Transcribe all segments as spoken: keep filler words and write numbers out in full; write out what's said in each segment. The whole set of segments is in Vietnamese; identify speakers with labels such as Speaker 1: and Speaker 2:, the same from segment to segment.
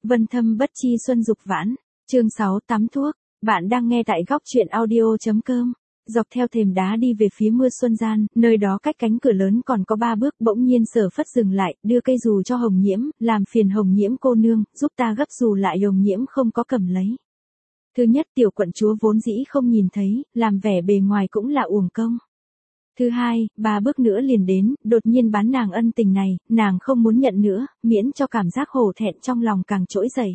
Speaker 1: Vân thâm bất chi xuân dục vãn, chương sáu tắm thuốc, bạn đang nghe tại góc truyện audio.com. Dọc theo thềm đá đi về phía mưa xuân gian, nơi đó cách cánh cửa lớn còn có ba bước, bỗng nhiên Sở Phất dừng lại, đưa cây dù cho Hồng Nhiễm, làm phiền Hồng Nhiễm cô nương, giúp ta gấp dù lại. Hồng Nhiễm không có cầm lấy. Thứ nhất, tiểu quận chúa vốn dĩ không nhìn thấy, làm vẻ bề ngoài cũng là uổng công. Thứ hai, ba bước nữa liền đến, đột nhiên bán nàng ân tình này, nàng không muốn nhận nữa, miễn cho cảm giác hổ thẹn trong lòng càng trỗi dậy.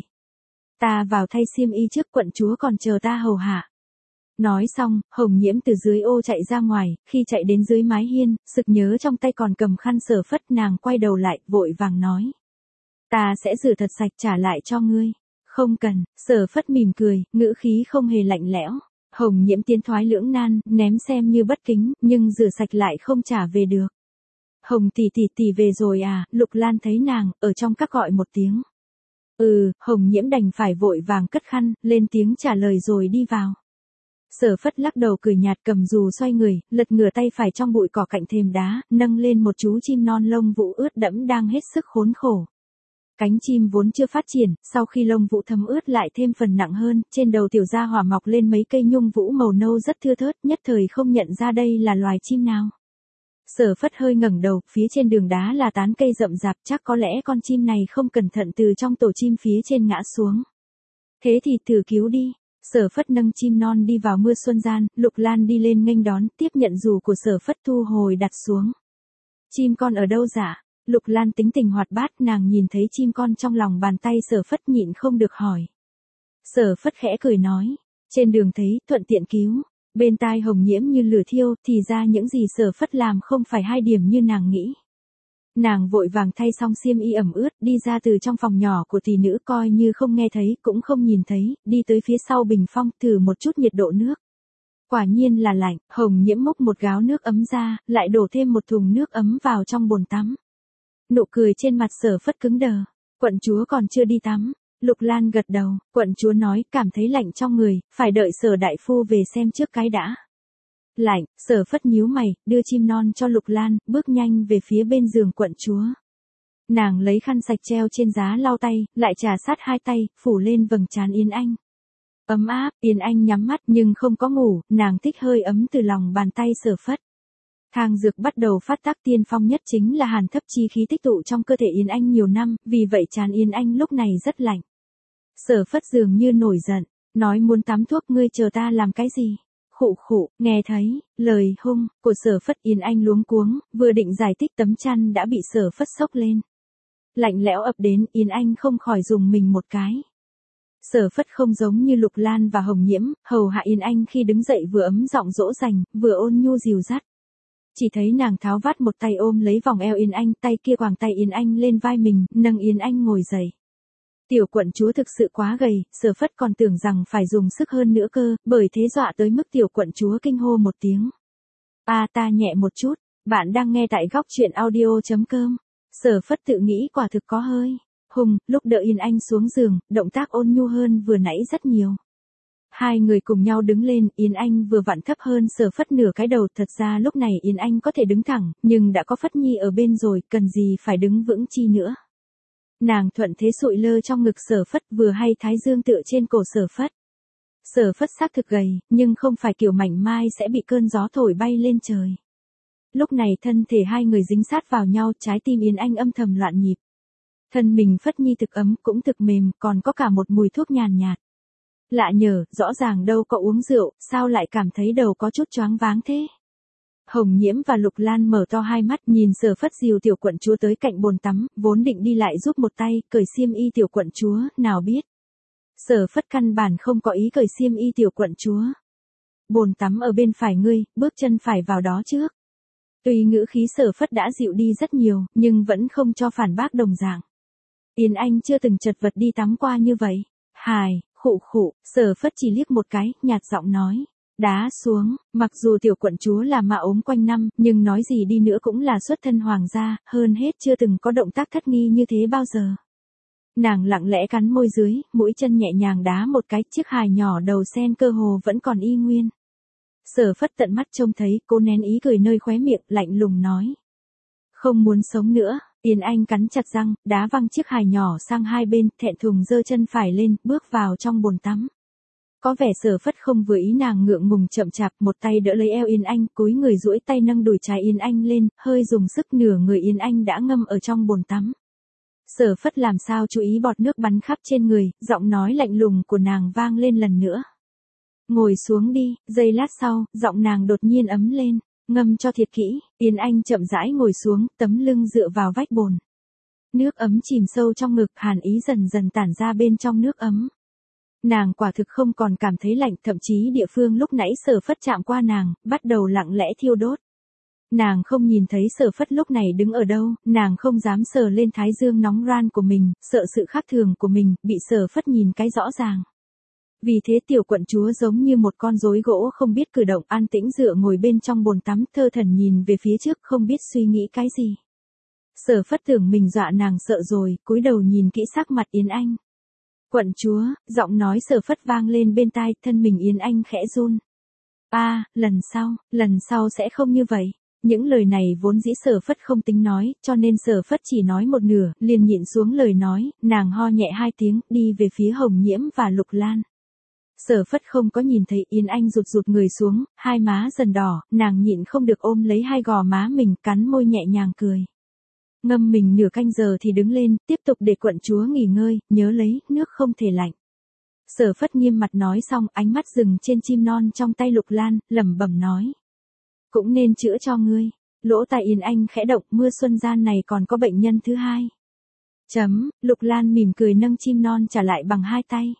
Speaker 1: Ta vào thay xiêm y trước, quận chúa còn chờ ta hầu hạ. Nói xong, Hồng Nhiễm từ dưới ô chạy ra ngoài, khi chạy đến dưới mái hiên, sực nhớ trong tay còn cầm khăn Sở Phất, nàng quay đầu lại, vội vàng nói. Ta sẽ rửa thật sạch trả lại cho ngươi. Không cần, Sở Phất mỉm cười, ngữ khí không hề lạnh lẽo. Hồng Nhiễm tiến thoái lưỡng nan, ném xem như bất kính, nhưng rửa sạch lại không trả về được. Hồng tỷ tỷ tỷ về rồi à? Lục Lan thấy nàng, ở trong các gọi một tiếng. Ừ, Hồng Nhiễm đành phải vội vàng cất khăn, lên tiếng trả lời rồi đi vào. Sở Phất lắc đầu cười nhạt, cầm dù xoay người, lật ngửa tay phải trong bụi cỏ cạnh thềm đá, nâng lên một chú chim non lông vũ ướt đẫm đang hết sức khốn khổ. Cánh chim vốn chưa phát triển, sau khi lông vũ thấm ướt lại thêm phần nặng hơn, trên đầu tiểu gia hỏa mọc lên mấy cây nhung vũ màu nâu rất thưa thớt, nhất thời không nhận ra đây là loài chim nào. Sở Phất hơi ngẩng đầu, phía trên đường đá là tán cây rậm rạp, chắc có lẽ con chim này không cẩn thận từ trong tổ chim phía trên ngã xuống. Thế thì thử cứu đi. Sở Phất nâng chim non đi vào mưa xuân gian, Lục Lan đi lên nghênh đón, tiếp nhận dù của Sở Phất thu hồi đặt xuống. Chim con ở đâu dạ? Lục Lan tính tình hoạt bát, nàng nhìn thấy chim con trong lòng bàn tay Sở Phất nhịn không được hỏi. Sở Phất khẽ cười nói, trên đường thấy, thuận tiện cứu. Bên tai Hồng Nhiễm như lửa thiêu, thì ra những gì Sở Phất làm không phải hai điểm như nàng nghĩ. Nàng vội vàng thay xong xiêm y ẩm ướt, đi ra từ trong phòng nhỏ của tỷ nữ, coi như không nghe thấy, cũng không nhìn thấy, đi tới phía sau bình phong, thử một chút nhiệt độ nước. Quả nhiên là lạnh, Hồng Nhiễm múc một gáo nước ấm ra, lại đổ thêm một thùng nước ấm vào trong bồn tắm. Nụ cười trên mặt Sở Phất cứng đờ. Quận chúa còn chưa đi tắm. Lục Lan gật đầu, quận chúa nói, cảm thấy lạnh trong người, phải đợi Sở đại phu về xem trước cái đã. Lạnh, Sở Phất nhíu mày, đưa chim non cho Lục Lan, bước nhanh về phía bên giường quận chúa. Nàng lấy khăn sạch treo trên giá lau tay, lại trà sát hai tay, phủ lên vầng trán Yến Anh. Ấm áp, Yến Anh nhắm mắt nhưng không có ngủ, nàng thích hơi ấm từ lòng bàn tay Sở Phất. Thang dược bắt đầu phát tác, tiên phong nhất chính là hàn thấp chi khí tích tụ trong cơ thể Yến Anh nhiều năm, vì vậy trán Yến Anh lúc này rất lạnh. Sở Phất dường như nổi giận, nói muốn tắm thuốc, ngươi chờ ta làm cái gì? Khụ khụ, nghe thấy lời hung của Sở Phất, Yến Anh luống cuống, vừa định giải thích tấm chăn đã bị Sở Phất xốc lên. Lạnh lẽo ập đến, Yến Anh không khỏi dùng mình một cái. Sở Phất không giống như Lục Lan và Hồng Nhiễm, hầu hạ Yến Anh khi đứng dậy vừa ấm giọng dỗ dành, vừa ôn nhu dìu dắt. Chỉ thấy nàng tháo vát một tay ôm lấy vòng eo Yến Anh, tay kia quàng tay Yến Anh lên vai mình, nâng Yến Anh ngồi dậy. Tiểu quận chúa thực sự quá gầy, Sở Phất còn tưởng rằng phải dùng sức hơn nữa cơ, bởi thế dọa tới mức tiểu quận chúa kinh hô một tiếng. A ta nhẹ một chút, bạn đang nghe tại góc truyện audio.com. Sở Phất tự nghĩ quả thực có hơi hùng, lúc đỡ Yến Anh xuống giường, động tác ôn nhu hơn vừa nãy rất nhiều. Hai người cùng nhau đứng lên, Yến Anh vừa vặn thấp hơn Sở Phất nửa cái đầu, thật ra lúc này Yến Anh có thể đứng thẳng, nhưng đã có Phất Nhi ở bên rồi, cần gì phải đứng vững chi nữa. Nàng thuận thế sụi lơ trong ngực Sở Phất, vừa hay thái dương tựa trên cổ Sở Phất. Sở Phất xác thực gầy, nhưng không phải kiểu mảnh mai sẽ bị cơn gió thổi bay lên trời. Lúc này thân thể hai người dính sát vào nhau, trái tim Yến Anh âm thầm loạn nhịp. Thân mình Phất Nhi thực ấm, cũng thực mềm, còn có cả một mùi thuốc nhàn nhạt. Lạ nhờ, rõ ràng đâu có uống rượu, sao lại cảm thấy đầu có chút choáng váng thế? Hồng Nhiễm và Lục Lan mở to hai mắt, nhìn Sở Phất dìu tiểu quận chúa tới cạnh bồn tắm, vốn định đi lại giúp một tay, cởi xiêm y tiểu quận chúa, nào biết. Sở Phất căn bản không có ý cởi xiêm y tiểu quận chúa. Bồn tắm ở bên phải ngươi, bước chân phải vào đó trước. Tuy ngữ khí Sở Phất đã dịu đi rất nhiều, nhưng vẫn không cho phản bác đồng dạng. Yến Anh chưa từng chật vật đi tắm qua như vậy. Hài, khụ khụ, Sở Phất chỉ liếc một cái, nhạt giọng nói. Đá xuống, mặc dù tiểu quận chúa là mạ ốm quanh năm, nhưng nói gì đi nữa cũng là xuất thân hoàng gia, hơn hết chưa từng có động tác thất nghi như thế bao giờ. Nàng lặng lẽ cắn môi dưới, mũi chân nhẹ nhàng đá một cái, chiếc hài nhỏ đầu sen cơ hồ vẫn còn y nguyên. Sở Phất tận mắt trông thấy, cô nén ý cười nơi khóe miệng, lạnh lùng nói. Không muốn sống nữa, Yến Anh cắn chặt răng, đá văng chiếc hài nhỏ sang hai bên, thẹn thùng giơ chân phải lên, bước vào trong bồn tắm. Có vẻ Sở Phất không vừa ý nàng ngượng ngùng chậm chạp, một tay đỡ lấy eo Yến Anh, cúi người duỗi tay nâng đùi trái Yến Anh lên, hơi dùng sức, nửa người Yến Anh đã ngâm ở trong bồn tắm. Sở Phất làm sao chú ý bọt nước bắn khắp trên người, giọng nói lạnh lùng của nàng vang lên lần nữa. Ngồi xuống đi, giây lát sau, giọng nàng đột nhiên ấm lên, ngâm cho thiệt kỹ, Yến Anh chậm rãi ngồi xuống, tấm lưng dựa vào vách bồn. Nước ấm chìm sâu trong ngực, hàn ý dần dần tản ra bên trong nước ấm. Nàng quả thực không còn cảm thấy lạnh, thậm chí địa phương lúc nãy Sở Phất chạm qua nàng, bắt đầu lặng lẽ thiêu đốt. Nàng không nhìn thấy Sở Phất lúc này đứng ở đâu, nàng không dám sờ lên thái dương nóng ran của mình, sợ sự khác thường của mình, bị Sở Phất nhìn cái rõ ràng. Vì thế tiểu quận chúa giống như một con rối gỗ không biết cử động, an tĩnh dựa ngồi bên trong bồn tắm, thơ thẩn nhìn về phía trước không biết suy nghĩ cái gì. Sở Phất tưởng mình dọa nàng sợ rồi, cúi đầu nhìn kỹ sắc mặt Yến Anh. Quận chúa, giọng nói Sở Phất vang lên bên tai, thân mình Yến Anh khẽ run. A, à, lần sau, lần sau sẽ không như vậy. Những lời này vốn dĩ Sở Phất không tính nói, cho nên Sở Phất chỉ nói một nửa, liền nhịn xuống lời nói, nàng ho nhẹ hai tiếng, đi về phía Hồng Nhiễm và Lục Lan. Sở Phất không có nhìn thấy Yến Anh rụt rụt người xuống, hai má dần đỏ, nàng nhịn không được ôm lấy hai gò má mình, cắn môi nhẹ nhàng cười. Ngâm mình nửa canh giờ thì đứng lên, tiếp tục để quận chúa nghỉ ngơi, nhớ lấy, nước không thể lạnh. Sở Phất nghiêm mặt nói xong, ánh mắt dừng trên chim non trong tay Lục Lan, lẩm bẩm nói. Cũng nên chữa cho ngươi. Lỗ tai Yến Anh khẽ động, mưa xuân gian này còn có bệnh nhân thứ hai. Chấm, Lục Lan mỉm cười nâng chim non trả lại bằng hai tay.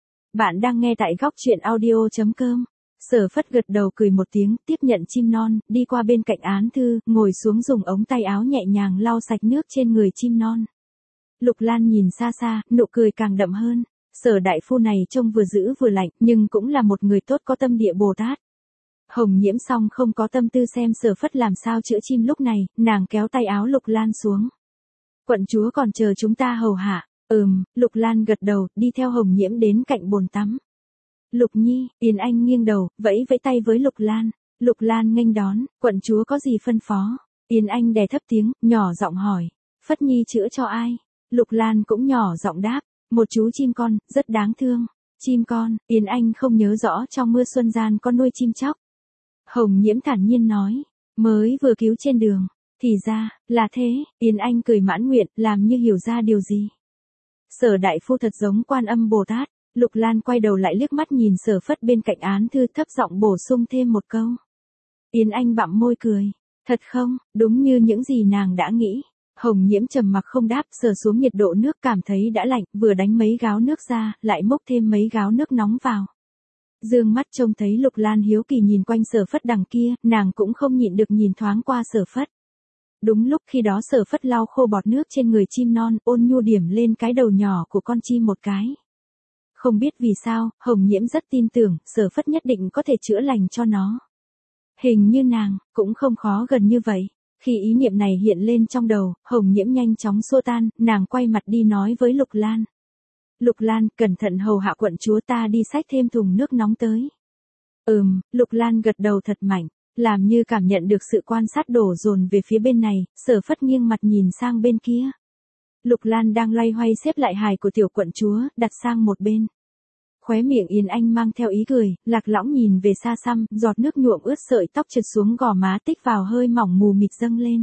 Speaker 1: Bạn đang nghe tại góc truyện audio.com. Sở Phất gật đầu cười một tiếng, tiếp nhận chim non, đi qua bên cạnh án thư, ngồi xuống dùng ống tay áo nhẹ nhàng lau sạch nước trên người chim non. Lục Lan nhìn xa xa, nụ cười càng đậm hơn. Sở đại phu này trông vừa dữ vừa lạnh, nhưng cũng là một người tốt có tâm địa Bồ Tát. Hồng Nhiễm xong không có tâm tư xem Sở Phất làm sao chữa chim lúc này, nàng kéo tay áo Lục Lan xuống. Quận chúa còn chờ chúng ta hầu hạ. Ừm, Lục Lan gật đầu, đi theo Hồng Nhiễm đến cạnh bồn tắm. Lục Nhi, Yến Anh nghiêng đầu, vẫy vẫy tay với Lục Lan. Lục Lan nghênh đón, quận chúa có gì phân phó? Yến Anh đè thấp tiếng, nhỏ giọng hỏi. Phất Nhi chữa cho ai? Lục Lan cũng nhỏ giọng đáp. Một chú chim con, rất đáng thương. Chim con, Yến Anh không nhớ rõ trong mưa xuân gian có nuôi chim chóc. Hồng Nhiễm thản nhiên nói. Mới vừa cứu trên đường. Thì ra, là thế, Yến Anh cười mãn nguyện, làm như hiểu ra điều gì. Sở đại phu thật giống Quan Âm Bồ Tát. Lục Lan quay đầu lại liếc mắt nhìn Sở Phất bên cạnh án thư, thấp giọng bổ sung thêm một câu. Yến Anh bặm môi cười. Thật không, đúng như những gì nàng đã nghĩ. Hồng Nhiễm trầm mặc không đáp, sờ xuống nhiệt độ nước cảm thấy đã lạnh, vừa đánh mấy gáo nước ra, lại múc thêm mấy gáo nước nóng vào. Dương mắt trông thấy Lục Lan hiếu kỳ nhìn quanh Sở Phất đằng kia, nàng cũng không nhịn được nhìn thoáng qua Sở Phất. Đúng lúc khi đó Sở Phất lau khô bọt nước trên người chim non, ôn nhu điểm lên cái đầu nhỏ của con chim một cái. Không biết vì sao, Hồng Nhiễm rất tin tưởng, Sở Phất nhất định có thể chữa lành cho nó. Hình như nàng, cũng không khó gần như vậy. Khi ý niệm này hiện lên trong đầu, Hồng Nhiễm nhanh chóng xua tan, nàng quay mặt đi nói với Lục Lan. Lục Lan, cẩn thận hầu hạ quận chúa, ta đi xách thêm thùng nước nóng tới. Ừm, Lục Lan gật đầu thật mạnh, làm như cảm nhận được sự quan sát đổ dồn về phía bên này, Sở Phất nghiêng mặt nhìn sang bên kia. Lục Lan đang loay hoay xếp lại hài của tiểu quận chúa, đặt sang một bên. Khóe miệng Yến Anh mang theo ý cười, lạc lõng nhìn về xa xăm, giọt nước nhuộm ướt sợi tóc trượt xuống gò má tích vào hơi mỏng mù mịt dâng lên.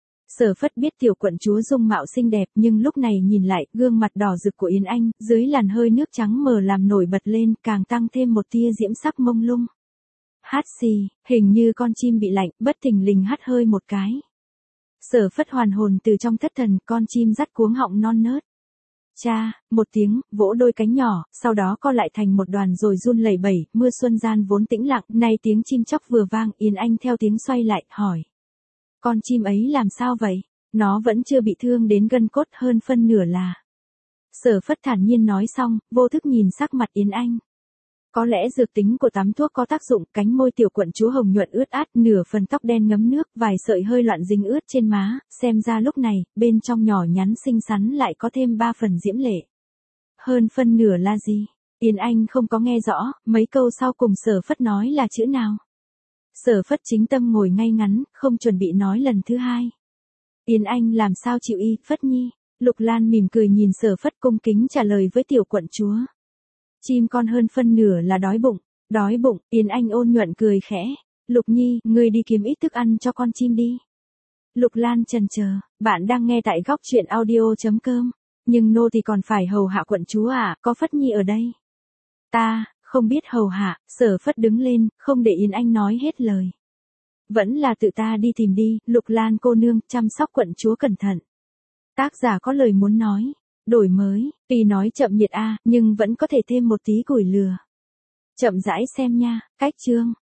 Speaker 1: Sở Phất biết tiểu quận chúa dung mạo xinh đẹp, nhưng lúc này nhìn lại, gương mặt đỏ rực của Yến Anh, dưới làn hơi nước trắng mờ làm nổi bật lên, càng tăng thêm một tia diễm sắc mông lung. Hát xì, hình như con chim bị lạnh, bất thình lình hắt hơi một cái. Sở Phất hoàn hồn từ trong thất thần, con chim dắt cuống họng non nớt. Cha, một tiếng, vỗ đôi cánh nhỏ, sau đó co lại thành một đoàn rồi run lẩy bẩy, mưa xuân gian vốn tĩnh lặng, nay tiếng chim chóc vừa vang, Yến Anh theo tiếng xoay lại, hỏi. Con chim ấy làm sao vậy? Nó vẫn chưa bị thương đến gân cốt, hơn phân nửa là. Sở Phất thản nhiên nói xong, vô thức nhìn sắc mặt Yến Anh. Có lẽ dược tính của tắm thuốc có tác dụng, cánh môi tiểu quận chúa hồng nhuận ướt át, nửa phần tóc đen ngấm nước, vài sợi hơi loạn dính ướt trên má, xem ra lúc này, bên trong nhỏ nhắn xinh xắn lại có thêm ba phần diễm lệ. Hơn phân nửa là gì? Yến Anh không có nghe rõ, mấy câu sau cùng Sở Phất nói là chữ nào? Sở Phất chính tâm ngồi ngay ngắn, không chuẩn bị nói lần thứ hai. Yến Anh làm sao chịu y, Phất Nhi. Lục Lan mỉm cười nhìn Sở Phất cung kính trả lời với tiểu quận chúa. Chim con hơn phân nửa là đói bụng, đói bụng, Yến Anh ôn nhuận cười khẽ. Lục Nhi, ngươi đi kiếm ít thức ăn cho con chim đi. Lục Lan chần chờ, bạn đang nghe tại góc truyện audio.com. Nhưng nô thì còn phải hầu hạ quận chúa à, có Phất Nhi ở đây. Ta, không biết hầu hạ, Sở Phất đứng lên, không để Yến Anh nói hết lời. Vẫn là tự ta đi tìm đi, Lục Lan cô nương, chăm sóc quận chúa cẩn thận. Tác giả có lời muốn nói, đổi mới, tuy nói chậm nhiệt a, nhưng vẫn có thể thêm một tí củi lửa. Chậm rãi xem nha, cách chương.